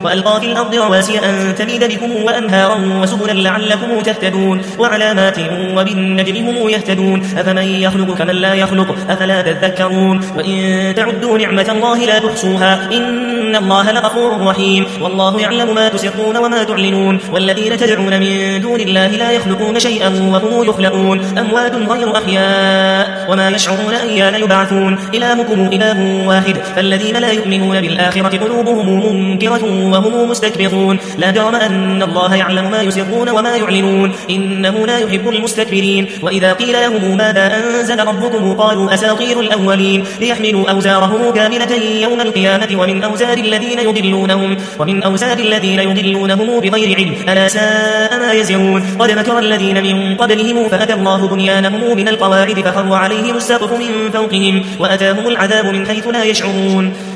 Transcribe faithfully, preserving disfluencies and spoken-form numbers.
وألقى في الأرض رواسي أن تميد بكم وأنهارا وسبلا لعلكم تهتدون وعلامات وبالنجم هم يهتدون أفمن يخلق كمن لا يخلق أفلا تذكرون وإن تعدوا نعمة الله لا تحصوها إن الله لغفور رحيم والله يعلم ما تسرون وما تعلنون والذين تدعون من دون الله لا يخلقون شيئا وهم يخلقون أموات غير أحياء وما يشعرون أيان يبعثون إلهكم إله واحد فالذين لا يؤمنون بالآخرة قلوبهم منكرة وهم مستكبرون لا جرم أن الله يعلم ما يسرون وما يعلنون إنه لا يحب المستكبرين وإذا قيل لهم ماذا أنزل ربكم قالوا أساطير الأولين ليحملوا أوزارهم كاملة يوم القيامة ومن أوزار الذين يضلونهم ومن أوزار الذين يضلونهم بغير علم ألا ساء ما يزرون قد مكر الذين من قبلهم فأتى الله بنيانهم من القواعد فخر عليهم السقف من فوقهم وأتاهم العذاب من حيث لا يشعرون